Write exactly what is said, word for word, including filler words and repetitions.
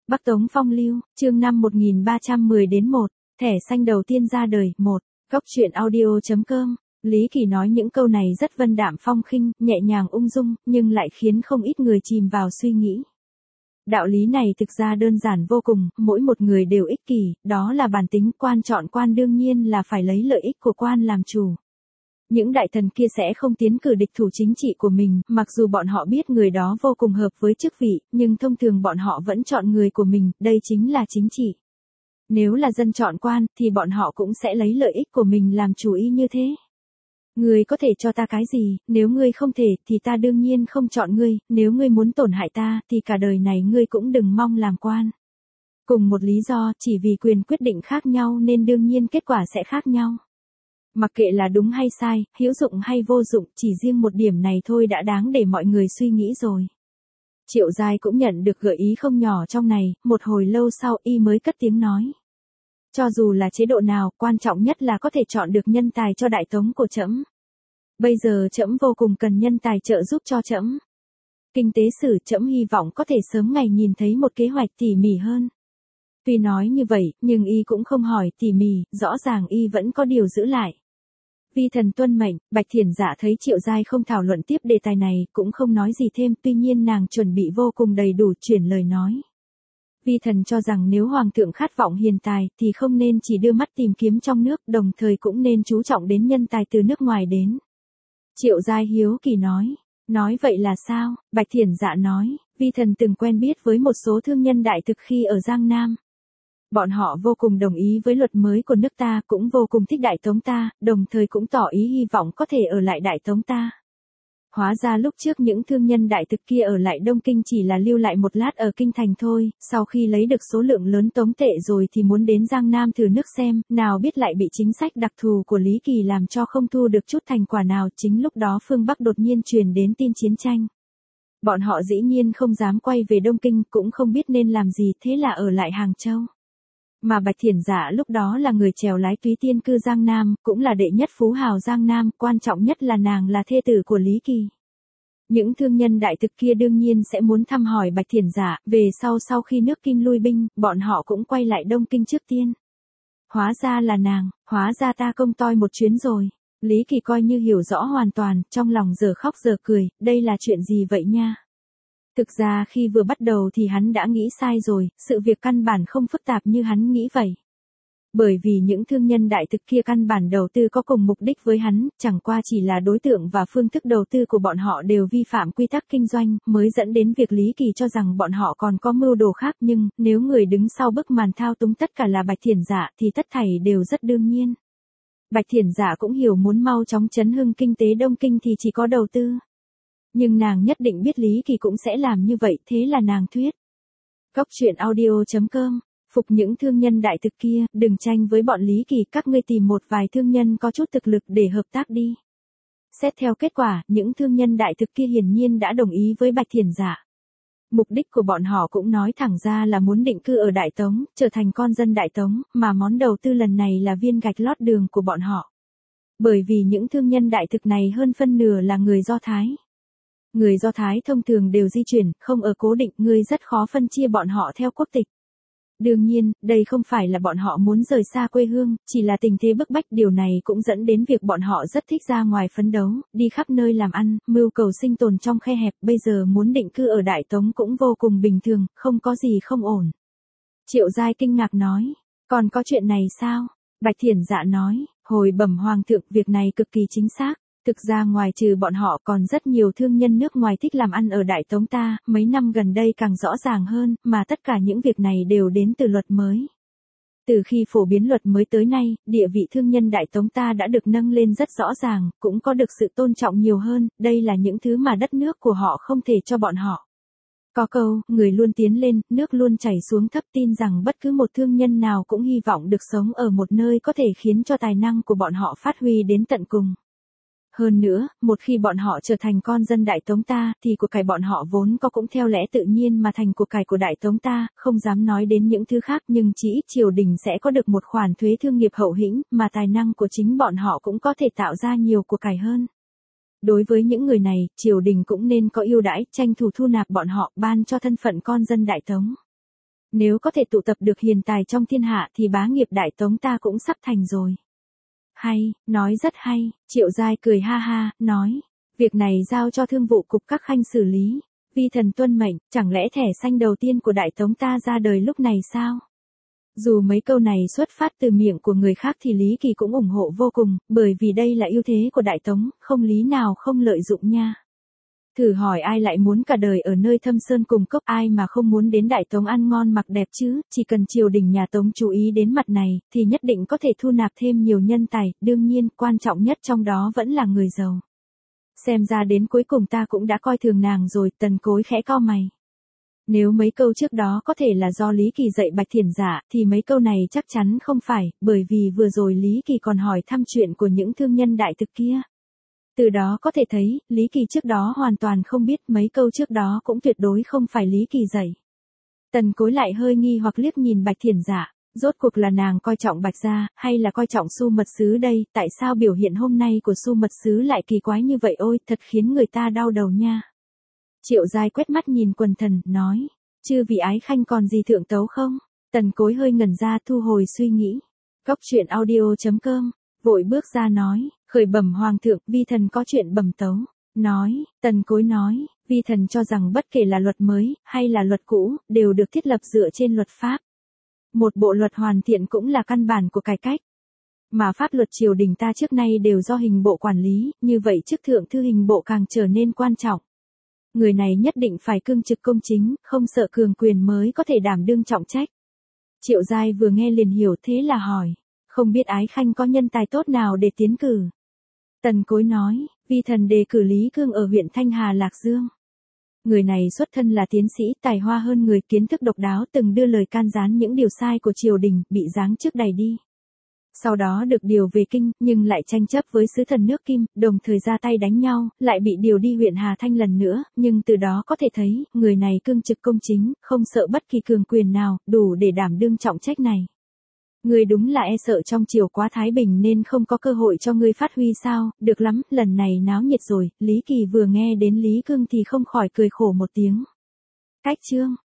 Bắc Tống Phong Lưu, chương năm một nghìn ba trăm mười đến một, thẻ xanh đầu tiên ra đời, một, góc truyện audio.com. Lý Kỳ nói những câu này rất vân đạm phong khinh, nhẹ nhàng ung dung, nhưng lại khiến không ít người chìm vào suy nghĩ. Đạo lý này thực ra đơn giản vô cùng, mỗi một người đều ích kỷ, đó là bản tính, quan chọn quan đương nhiên là phải lấy lợi ích của quan làm chủ. Những đại thần kia sẽ không tiến cử địch thủ chính trị của mình, mặc dù bọn họ biết người đó vô cùng hợp với chức vị, nhưng thông thường bọn họ vẫn chọn người của mình, đây chính là chính trị. Nếu là dân chọn quan, thì bọn họ cũng sẽ lấy lợi ích của mình làm chủ y như thế. Ngươi có thể cho ta cái gì, nếu ngươi không thể, thì ta đương nhiên không chọn ngươi, nếu ngươi muốn tổn hại ta, thì cả đời này ngươi cũng đừng mong làm quan. Cùng một lý do, chỉ vì quyền quyết định khác nhau nên đương nhiên kết quả sẽ khác nhau. Mặc kệ là đúng hay sai, hữu dụng hay vô dụng, chỉ riêng một điểm này thôi đã đáng để mọi người suy nghĩ rồi. Triệu Giai cũng nhận được gợi ý không nhỏ trong này, một hồi lâu sau y mới cất tiếng nói. Cho dù là chế độ nào, quan trọng nhất là có thể chọn được nhân tài cho đại tống của trẫm. Bây giờ trẫm vô cùng cần nhân tài trợ giúp cho trẫm. Kinh tế sử trẫm hy vọng có thể sớm ngày nhìn thấy một kế hoạch tỉ mỉ hơn. Tuy nói như vậy, nhưng y cũng không hỏi tỉ mỉ, rõ ràng y vẫn có điều giữ lại. Vi thần tuân mệnh, Bạch Thiển Dạ thấy Triệu Giai không thảo luận tiếp đề tài này, cũng không nói gì thêm, tuy nhiên nàng chuẩn bị vô cùng đầy đủ, chuyển lời nói. Vi thần cho rằng nếu hoàng thượng khát vọng hiền tài, thì không nên chỉ đưa mắt tìm kiếm trong nước, đồng thời cũng nên chú trọng đến nhân tài từ nước ngoài đến. Triệu Giai hiếu kỳ nói, nói vậy là sao? Bạch Thiển Dạ nói, vi thần từng quen biết với một số thương nhân đại thực khi ở Giang Nam. Bọn họ vô cùng đồng ý với luật mới của nước ta, cũng vô cùng thích Đại Tống ta, đồng thời cũng tỏ ý hy vọng có thể ở lại Đại Tống ta. Hóa ra lúc trước những thương nhân đại thực kia ở lại Đông Kinh chỉ là lưu lại một lát ở Kinh Thành thôi, sau khi lấy được số lượng lớn tống tệ rồi thì muốn đến Giang Nam thử nước xem, nào biết lại bị chính sách đặc thù của Lý Kỳ làm cho không thu được chút thành quả nào, chính lúc đó phương Bắc đột nhiên truyền đến tin chiến tranh. Bọn họ dĩ nhiên không dám quay về Đông Kinh, cũng không biết nên làm gì, thế là ở lại Hàng Châu. Mà Bạch Thiển Dạ lúc đó là người chèo lái túy tiên cư Giang Nam, cũng là đệ nhất phú hào Giang Nam, quan trọng nhất là nàng là thê tử của Lý Kỳ. Những thương nhân đại thực kia đương nhiên sẽ muốn thăm hỏi Bạch Thiển Dạ, về sau sau khi nước Kim lui binh, bọn họ cũng quay lại Đông Kinh trước tiên. Hóa ra là nàng, hóa ra ta công toi một chuyến rồi. Lý Kỳ coi như hiểu rõ hoàn toàn, trong lòng giờ khóc giờ cười, đây là chuyện gì vậy nha? Thực ra khi vừa bắt đầu thì hắn đã nghĩ sai rồi, sự việc căn bản không phức tạp như hắn nghĩ vậy. Bởi vì những thương nhân đại thực kia căn bản đầu tư có cùng mục đích với hắn, chẳng qua chỉ là đối tượng và phương thức đầu tư của bọn họ đều vi phạm quy tắc kinh doanh, mới dẫn đến việc Lý Kỳ cho rằng bọn họ còn có mưu đồ khác, nhưng nếu người đứng sau bức màn thao túng tất cả là Bạch Thiển Dạ thì tất thảy đều rất đương nhiên. Bạch Thiển Dạ cũng hiểu muốn mau chóng chấn hưng kinh tế Đông Kinh thì chỉ có đầu tư. Nhưng nàng nhất định biết Lý Kỳ cũng sẽ làm như vậy, thế là nàng thuyết. Góc truyện audio.com, phục những thương nhân đại thực kia, đừng tranh với bọn Lý Kỳ, các ngươi tìm một vài thương nhân có chút thực lực để hợp tác đi. Xét theo kết quả, những thương nhân đại thực kia hiển nhiên đã đồng ý với Bạch Thiển Dạ. Mục đích của bọn họ cũng nói thẳng ra là muốn định cư ở Đại Tống, trở thành con dân Đại Tống, mà món đầu tư lần này là viên gạch lót đường của bọn họ. Bởi vì những thương nhân đại thực này hơn phân nửa là người Do Thái. Người Do Thái thông thường đều di chuyển, không ở cố định, ngươi rất khó phân chia bọn họ theo quốc tịch. Đương nhiên, đây không phải là bọn họ muốn rời xa quê hương, chỉ là tình thế bức bách, điều này cũng dẫn đến việc bọn họ rất thích ra ngoài phấn đấu, đi khắp nơi làm ăn, mưu cầu sinh tồn trong khe hẹp, bây giờ muốn định cư ở Đại Tống cũng vô cùng bình thường, không có gì không ổn. Triệu Giai kinh ngạc nói, còn có chuyện này sao? Bạch Thiển Dạ nói, hồi bẩm hoàng thượng, việc này cực kỳ chính xác. Thực ra ngoài trừ bọn họ còn rất nhiều thương nhân nước ngoài thích làm ăn ở Đại Tống ta, mấy năm gần đây càng rõ ràng hơn, mà tất cả những việc này đều đến từ luật mới. Từ khi phổ biến luật mới tới nay, địa vị thương nhân Đại Tống ta đã được nâng lên rất rõ ràng, cũng có được sự tôn trọng nhiều hơn, đây là những thứ mà đất nước của họ không thể cho bọn họ. Có câu, người luôn tiến lên, nước luôn chảy xuống thấp, tin rằng bất cứ một thương nhân nào cũng hy vọng được sống ở một nơi có thể khiến cho tài năng của bọn họ phát huy đến tận cùng. Hơn nữa, một khi bọn họ trở thành con dân Đại Tống ta, thì của cải bọn họ vốn có cũng theo lẽ tự nhiên mà thành của cải của Đại Tống ta, không dám nói đến những thứ khác, nhưng chỉ ít triều đình sẽ có được một khoản thuế thương nghiệp hậu hĩnh, mà tài năng của chính bọn họ cũng có thể tạo ra nhiều của cải hơn. Đối với những người này, triều đình cũng nên có ưu đãi, tranh thủ thu nạp bọn họ, ban cho thân phận con dân Đại Tống. Nếu có thể tụ tập được hiền tài trong thiên hạ thì bá nghiệp Đại Tống ta cũng sắp thành rồi. Hay, nói rất hay, Triệu Giai cười ha ha, nói. Việc này giao cho thương vụ cục các khanh xử lý. Vi thần tuân mệnh, chẳng lẽ thẻ xanh đầu tiên của Đại Tống ta ra đời lúc này sao? Dù mấy câu này xuất phát từ miệng của người khác thì Lý Kỳ cũng ủng hộ vô cùng, bởi vì đây là ưu thế của Đại Tống, không lý nào không lợi dụng nha. Thử hỏi ai lại muốn cả đời ở nơi thâm sơn cùng cốc, ai mà không muốn đến Đại Tống ăn ngon mặc đẹp chứ, chỉ cần triều đình nhà Tống chú ý đến mặt này, thì nhất định có thể thu nạp thêm nhiều nhân tài, đương nhiên, quan trọng nhất trong đó vẫn là người giàu. Xem ra đến cuối cùng ta cũng đã coi thường nàng rồi, Tần Cối khẽ cau mày. Nếu mấy câu trước đó có thể là do Lý Kỳ dạy Bạch Thiển Dạ, thì mấy câu này chắc chắn không phải, bởi vì vừa rồi Lý Kỳ còn hỏi thăm chuyện của những thương nhân đại thực kia. Từ đó có thể thấy, Lý Kỳ trước đó hoàn toàn không biết, mấy câu trước đó cũng tuyệt đối không phải Lý Kỳ dạy. Tần Cối lại hơi nghi hoặc liếc nhìn Bạch Thiển Dạ, rốt cuộc là nàng coi trọng Bạch gia, hay là coi trọng Su Mật Sứ đây, tại sao biểu hiện hôm nay của Su Mật Sứ lại kỳ quái như vậy, ôi, thật khiến người ta đau đầu nha. Triệu Giai quét mắt nhìn quần thần, nói, chư vị ái khanh còn gì thượng tấu không? Tần Cối hơi ngẩn ra thu hồi suy nghĩ. Góc truyện audio chấm com, vội bước ra nói, khởi bẩm hoàng thượng, vi thần có chuyện bẩm tấu. Nói, Tần Cối nói, vi thần cho rằng bất kể là luật mới, hay là luật cũ, đều được thiết lập dựa trên luật pháp. Một bộ luật hoàn thiện cũng là căn bản của cải cách. Mà pháp luật triều đình ta trước nay đều do hình bộ quản lý, như vậy chức thượng thư hình bộ càng trở nên quan trọng. Người này nhất định phải cương trực công chính, không sợ cường quyền mới có thể đảm đương trọng trách. Triệu Giai vừa nghe liền hiểu, thế là hỏi, không biết ái khanh có nhân tài tốt nào để tiến cử. Tần Cối nói, vi thần đề cử Lý Cương ở huyện Thanh Hà Lạc Dương. Người này xuất thân là tiến sĩ, tài hoa hơn người, kiến thức độc đáo, từng đưa lời can gián những điều sai của triều đình, bị giáng chức đày đi. Sau đó được điều về kinh, nhưng lại tranh chấp với sứ thần nước Kim, đồng thời ra tay đánh nhau, lại bị điều đi huyện Hà Thanh lần nữa, nhưng từ đó có thể thấy, người này cương trực công chính, không sợ bất kỳ cường quyền nào, đủ để đảm đương trọng trách này. Người đúng là e sợ trong triều quá thái bình nên không có cơ hội cho ngươi phát huy sao, được lắm, lần này náo nhiệt rồi. Lý Kỳ vừa nghe đến Lý Cương thì không khỏi cười khổ một tiếng. Cách chương